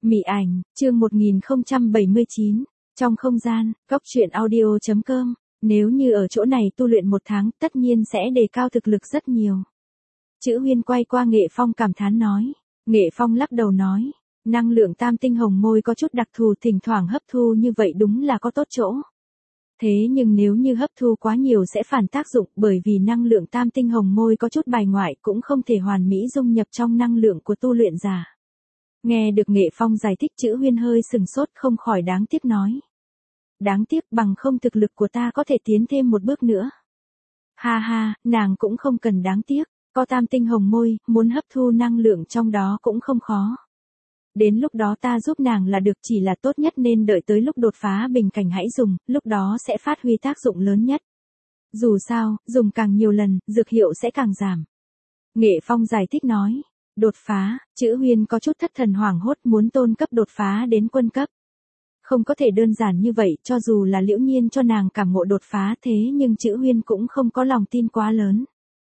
Mị ảnh, chương 1079, trong không gian, góc truyện audio.com, nếu như ở chỗ này tu luyện 1 tháng tất nhiên sẽ đề cao thực lực rất nhiều. Chữ Huyên quay qua Nghệ Phong cảm thán nói. Nghệ Phong lắc đầu nói, năng lượng tam tinh hồng môi có chút đặc thù, thỉnh thoảng hấp thu như vậy đúng là có tốt chỗ. Thế nhưng nếu như hấp thu quá nhiều sẽ phản tác dụng, bởi vì năng lượng tam tinh hồng môi có chút bài ngoại, cũng không thể hoàn mỹ dung nhập trong năng lượng của tu luyện giả. Nghe được Nghệ Phong giải thích, Chữ Huyên hơi sừng sốt, không khỏi đáng tiếc nói. Đáng tiếc, bằng không thực lực của ta có thể tiến thêm một bước nữa. Ha ha, nàng cũng không cần đáng tiếc, có tam tinh hồng môi, muốn hấp thu năng lượng trong đó cũng không khó. Đến lúc đó ta giúp nàng là được, chỉ là tốt nhất nên đợi tới lúc đột phá bình cảnh hãy dùng, lúc đó sẽ phát huy tác dụng lớn nhất. Dù sao, dùng càng nhiều lần, dược hiệu sẽ càng giảm. Nghệ Phong giải thích nói. Đột phá, Chữ Huyên có chút thất thần hoảng hốt, muốn tôn cấp đột phá đến quân cấp. Không có thể đơn giản như vậy, cho dù là Liễu Nhiên cho nàng cảm ngộ đột phá thế nhưng Chữ Huyên cũng không có lòng tin quá lớn.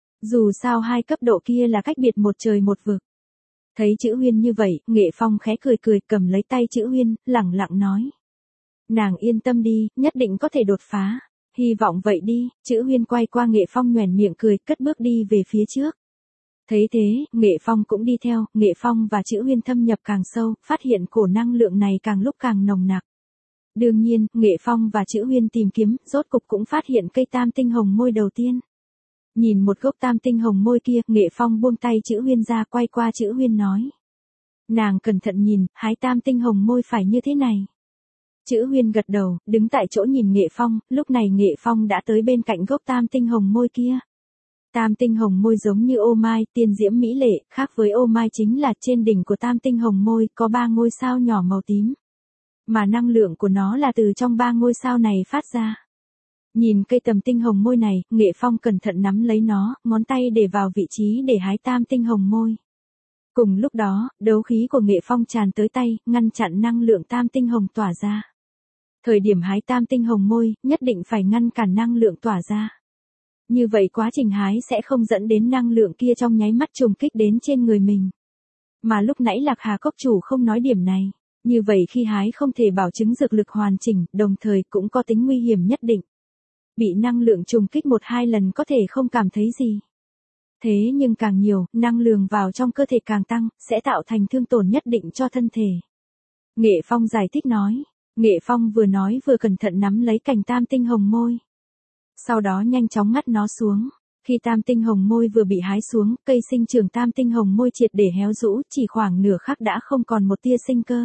Dù sao hai cấp độ kia là cách biệt một trời một vực. Thấy Chữ Huyên như vậy, Nghệ Phong khẽ cười cười, cầm lấy tay Chữ Huyên, lẳng lặng nói. Nàng yên tâm đi, nhất định có thể đột phá. Hy vọng vậy đi. Chữ Huyên quay qua Nghệ Phong nhoẻn miệng cười, cất bước đi về phía trước. Thấy thế, Nghệ Phong cũng đi theo. Nghệ Phong và Chữ Huyên thâm nhập càng sâu, phát hiện cổ năng lượng này càng lúc càng nồng nặc. Đương nhiên, Nghệ Phong và Chữ Huyên tìm kiếm, rốt cục cũng phát hiện cây tam tinh hồng môi đầu tiên. Nhìn một gốc tam tinh hồng môi kia, Nghệ Phong buông tay Chữ Huyên ra, quay qua Chữ Huyên nói. Nàng cẩn thận nhìn, hái tam tinh hồng môi phải như thế này. Chữ Huyên gật đầu, đứng tại chỗ nhìn Nghệ Phong, lúc này Nghệ Phong đã tới bên cạnh gốc tam tinh hồng môi kia. Tam tinh hồng môi giống như ô mai, tiên diễm mỹ lệ, khác với ô mai chính là trên đỉnh của tam tinh hồng môi có 3 ngôi sao nhỏ màu tím. Mà năng lượng của nó là từ trong 3 ngôi sao này phát ra. Nhìn cây tầm tinh hồng môi này, Nghệ Phong cẩn thận nắm lấy nó, ngón tay để vào vị trí để hái tam tinh hồng môi. Cùng lúc đó, đấu khí của Nghệ Phong tràn tới tay, ngăn chặn năng lượng tam tinh hồng tỏa ra. Thời điểm hái tam tinh hồng môi, nhất định phải ngăn cản năng lượng tỏa ra. Như vậy quá trình hái sẽ không dẫn đến năng lượng kia trong nháy mắt trùng kích đến trên người mình. Mà lúc nãy Lạc Hà Cốc chủ không nói điểm này. Như vậy khi hái không thể bảo chứng dược lực hoàn chỉnh, đồng thời cũng có tính nguy hiểm nhất định. Bị năng lượng trùng kích 1-2 lần có thể không cảm thấy gì. Thế nhưng càng nhiều, năng lượng vào trong cơ thể càng tăng, sẽ tạo thành thương tổn nhất định cho thân thể. Nghệ Phong giải thích nói. Nghệ Phong vừa nói vừa cẩn thận nắm lấy cành tam tinh hồng môi. Sau đó nhanh chóng ngắt nó xuống. Khi tam tinh hồng môi vừa bị hái xuống, cây sinh trưởng tam tinh hồng môi triệt để héo rũ, chỉ khoảng nửa khắc đã không còn một tia sinh cơ.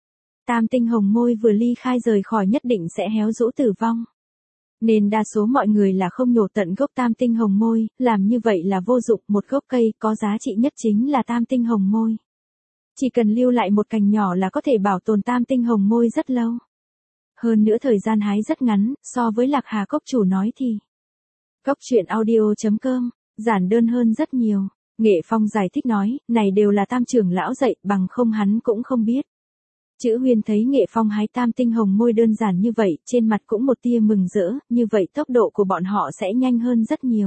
Tam tinh hồng môi vừa ly khai rời khỏi nhất định sẽ héo rũ tử vong. Nên đa số mọi người là không nhổ tận gốc tam tinh hồng môi, làm như vậy là vô dụng, một gốc cây có giá trị nhất chính là tam tinh hồng môi. Chỉ cần lưu lại một cành nhỏ là có thể bảo tồn tam tinh hồng môi rất lâu. Hơn nữa thời gian hái rất ngắn, so với Lạc Hà Cốc chủ nói thì. Góc truyện audio.com, giản đơn hơn rất nhiều. Nghệ Phong giải thích nói, này đều là tam trưởng lão dạy, bằng không hắn cũng không biết. Chữ Huyên thấy Nghệ Phong hái tam tinh hồng môi đơn giản như vậy, trên mặt cũng một tia mừng rỡ, như vậy tốc độ của bọn họ sẽ nhanh hơn rất nhiều.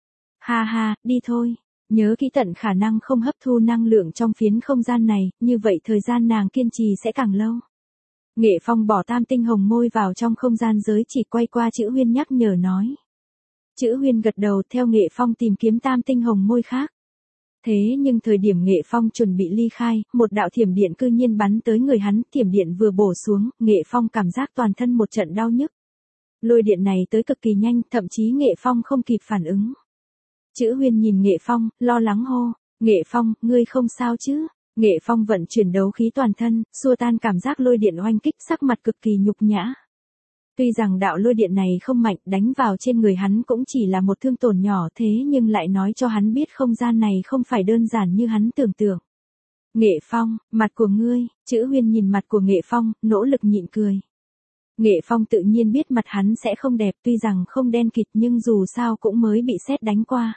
Ha ha, đi thôi. Nhớ kỹ tận khả năng không hấp thu năng lượng trong phiến không gian này, như vậy thời gian nàng kiên trì sẽ càng lâu. Nghệ Phong bỏ tam tinh hồng môi vào trong không gian giới chỉ, quay qua Chữ Huyên nhắc nhở nói. Chữ Huyên gật đầu, theo Nghệ Phong tìm kiếm tam tinh hồng môi khác. Thế nhưng thời điểm Nghệ Phong chuẩn bị ly khai, một đạo thiểm điện cư nhiên bắn tới người hắn, thiểm điện vừa bổ xuống, Nghệ Phong cảm giác toàn thân một trận đau nhức. Lôi điện này tới cực kỳ nhanh, thậm chí Nghệ Phong không kịp phản ứng. Chữ Huyên nhìn Nghệ Phong, lo lắng hô, Nghệ Phong, ngươi không sao chứ? Nghệ Phong vận chuyển đấu khí toàn thân, xua tan cảm giác lôi điện oanh kích, sắc mặt cực kỳ nhục nhã. Tuy rằng đạo lôi điện này không mạnh, đánh vào trên người hắn cũng chỉ là một thương tổn nhỏ, thế nhưng lại nói cho hắn biết không gian này không phải đơn giản như hắn tưởng tượng. Nghệ Phong, mặt của ngươi. Chữ Huyên nhìn mặt của Nghệ Phong, nỗ lực nhịn cười. Nghệ Phong tự nhiên biết mặt hắn sẽ không đẹp, tuy rằng không đen kịt nhưng dù sao cũng mới bị sét đánh qua.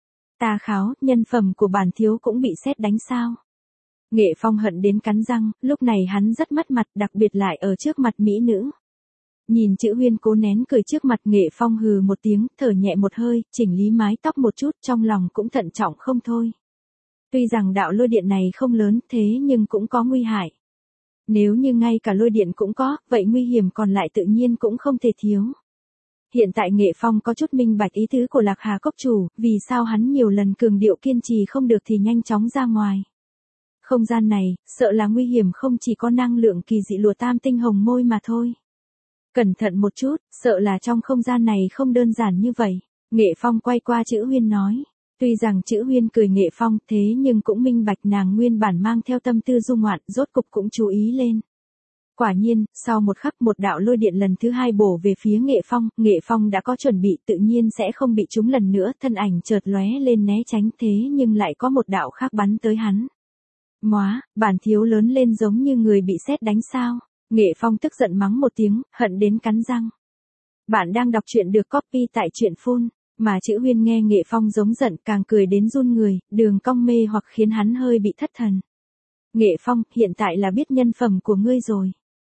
Tà kháo, nhân phẩm của bản thiếu cũng bị sét đánh sao? Nghệ Phong hận đến cắn răng, lúc này hắn rất mất mặt, đặc biệt lại ở trước mặt mỹ nữ. Nhìn Chữ Huyên cố nén cười trước mặt, Nghệ Phong hừ một tiếng, thở nhẹ một hơi, chỉnh lý mái tóc một chút, trong lòng cũng thận trọng không thôi. Tuy rằng đạo lôi điện này không lớn, thế nhưng cũng có nguy hại. Nếu như ngay cả lôi điện cũng có, vậy nguy hiểm còn lại tự nhiên cũng không thể thiếu. Hiện tại Nghệ Phong có chút minh bạch ý tứ của Lạc Hà cốc chủ, vì sao hắn nhiều lần cường điệu kiên trì không được thì nhanh chóng ra ngoài. Không gian này, sợ là nguy hiểm không chỉ có năng lượng kỳ dị lùa tam tinh hồng môi mà thôi. Cẩn thận một chút, sợ là trong không gian này không đơn giản như vậy. Nghệ Phong quay qua Chữ Huyên nói. Tuy rằng Chữ Huyên cười Nghệ Phong thế nhưng cũng minh bạch nàng nguyên bản mang theo tâm tư du ngoạn, rốt cục cũng chú ý lên. Quả nhiên, sau một khắc một đạo lôi điện lần thứ hai bổ về phía Nghệ Phong đã có chuẩn bị tự nhiên sẽ không bị trúng lần nữa, thân ảnh chợt lóe lên né tránh thế nhưng lại có một đạo khác bắn tới hắn. Móa, bản thiếu lớn lên giống như người bị sét đánh sao? Nghệ Phong tức giận mắng một tiếng, hận đến cắn răng. Bạn đang đọc truyện được copy tại truyện phun, mà Chữ Huyên nghe Nghệ Phong giống giận càng cười đến run người, đường cong mê hoặc khiến hắn hơi bị thất thần. Nghệ Phong, hiện tại là biết nhân phẩm của ngươi rồi.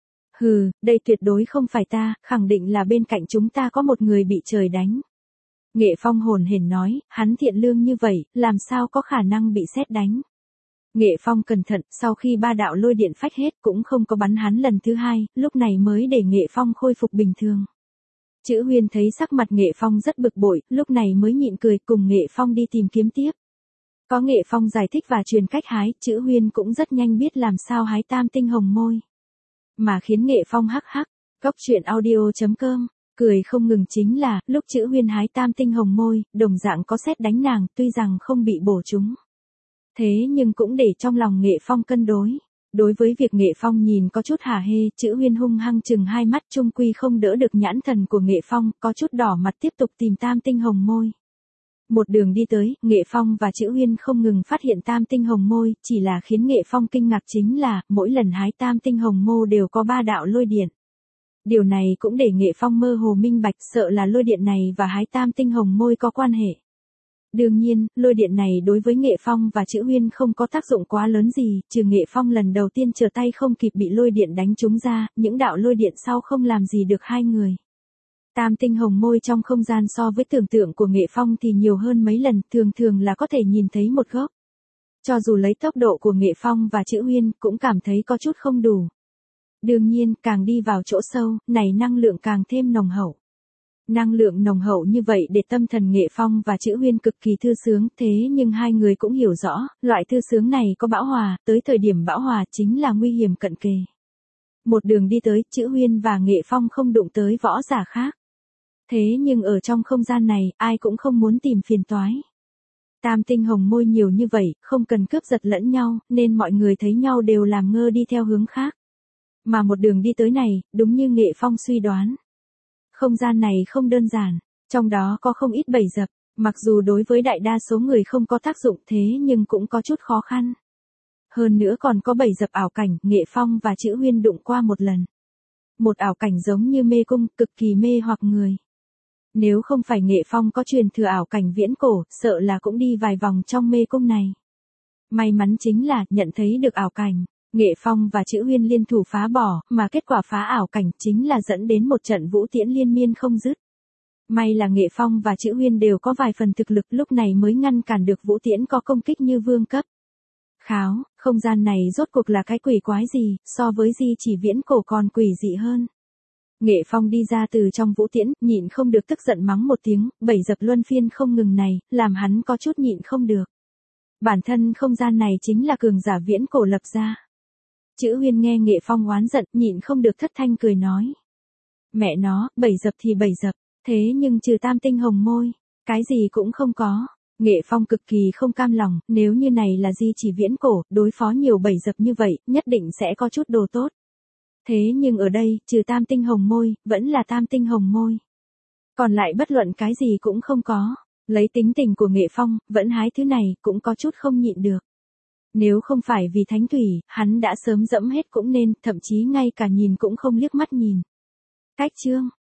Hừ, đây tuyệt đối không phải ta, khẳng định là bên cạnh chúng ta có một người bị trời đánh. Nghệ Phong hồn hển nói, hắn thiện lương như vậy, làm sao có khả năng bị sét đánh. Nghệ Phong cẩn thận, sau khi ba đạo lôi điện phách hết cũng không có bắn hắn lần thứ hai, lúc này mới để Nghệ Phong khôi phục bình thường. Chữ Huyên thấy sắc mặt Nghệ Phong rất bực bội, lúc này mới nhịn cười cùng Nghệ Phong đi tìm kiếm tiếp. Có Nghệ Phong giải thích và truyền cách hái, Chữ Huyên cũng rất nhanh biết làm sao hái tam tinh hồng môi. Mà khiến Nghệ Phong hắc hắc, góc truyện audio.com, cười không ngừng chính là, lúc Chữ Huyên hái tam tinh hồng môi, đồng dạng có sét đánh nàng, tuy rằng không bị bổ trúng. Thế nhưng cũng để trong lòng Nghệ Phong cân đối. Đối với việc Nghệ Phong nhìn có chút hả hê, Chữ Huyên hung hăng chừng hai mắt trung quy không đỡ được nhãn thần của Nghệ Phong, có chút đỏ mặt tiếp tục tìm tam tinh hồng môi. Một đường đi tới, Nghệ Phong và Chữ Huyên không ngừng phát hiện tam tinh hồng môi, chỉ là khiến Nghệ Phong kinh ngạc chính là, mỗi lần hái tam tinh hồng mô đều có ba đạo lôi điện. Điều này cũng để Nghệ Phong mơ hồ minh bạch sợ là lôi điện này và hái tam tinh hồng môi có quan hệ. Đương nhiên, lôi điện này đối với Nghệ Phong và Chữ Huyên không có tác dụng quá lớn gì, trừ Nghệ Phong lần đầu tiên trở tay không kịp bị lôi điện đánh trúng ra, những đạo lôi điện sau không làm gì được hai người. Tam tinh hồng môi trong không gian so với tưởng tượng của Nghệ Phong thì nhiều hơn mấy lần, thường là có thể nhìn thấy một gốc. Cho dù lấy tốc độ của Nghệ Phong và Chữ Huyên cũng cảm thấy có chút không đủ. Đương nhiên, càng đi vào chỗ sâu, này năng lượng càng thêm nồng hậu. Năng lượng nồng hậu như vậy để tâm thần Nghệ Phong và Chữ Huyên cực kỳ thư sướng, thế nhưng hai người cũng hiểu rõ, loại thư sướng này có bão hòa, tới thời điểm bão hòa chính là nguy hiểm cận kề. Một đường đi tới, Chữ Huyên và Nghệ Phong không đụng tới võ giả khác. Thế nhưng ở trong không gian này, ai cũng không muốn tìm phiền toái. Tam tinh hồng môi nhiều như vậy, không cần cướp giật lẫn nhau, nên mọi người thấy nhau đều làm ngơ đi theo hướng khác. Mà một đường đi tới này, đúng như Nghệ Phong suy đoán. Không gian này không đơn giản, trong đó có không ít bẫy dập, mặc dù đối với đại đa số người không có tác dụng thế nhưng cũng có chút khó khăn. Hơn nữa còn có bẫy dập ảo cảnh, Nghệ Phong và Chữ Huyên đụng qua một lần. Một ảo cảnh giống như mê cung, cực kỳ mê hoặc người. Nếu không phải Nghệ Phong có truyền thừa ảo cảnh viễn cổ, sợ là cũng đi vài vòng trong mê cung này. May mắn chính là, nhận thấy được ảo cảnh, Nghệ Phong và Chữ Huyên liên thủ phá bỏ, mà kết quả phá ảo cảnh chính là dẫn đến một trận vũ tiễn liên miên không dứt. May là Nghệ Phong và Chữ Huyên đều có vài phần thực lực lúc này mới ngăn cản được vũ tiễn có công kích như vương cấp. Kháo, không gian này rốt cuộc là cái quỷ quái gì, so với di chỉ viễn cổ còn quỷ dị hơn. Nghệ Phong đi ra từ trong vũ tiễn, nhịn không được tức giận mắng một tiếng, bẫy dập luân phiên không ngừng này, làm hắn có chút nhịn không được. Bản thân không gian này chính là cường giả viễn cổ lập ra. Chữ Huyên nghe Nghệ Phong oán giận, nhịn không được thất thanh cười nói. Mẹ nó, bẫy dập thì bẫy dập, thế nhưng trừ tam tinh hồng môi, cái gì cũng không có. Nghệ Phong cực kỳ không cam lòng, nếu như này là di chỉ viễn cổ, đối phó nhiều bẫy dập như vậy, nhất định sẽ có chút đồ tốt. Thế nhưng ở đây, trừ tam tinh hồng môi, vẫn là tam tinh hồng môi. Còn lại bất luận cái gì cũng không có. Lấy tính tình của Nghệ Phong, vẫn hái thứ này, cũng có chút không nhịn được. Nếu không phải vì thánh thủy, hắn đã sớm dẫm hết cũng nên, thậm chí ngay cả nhìn cũng không liếc mắt nhìn. Cách chương.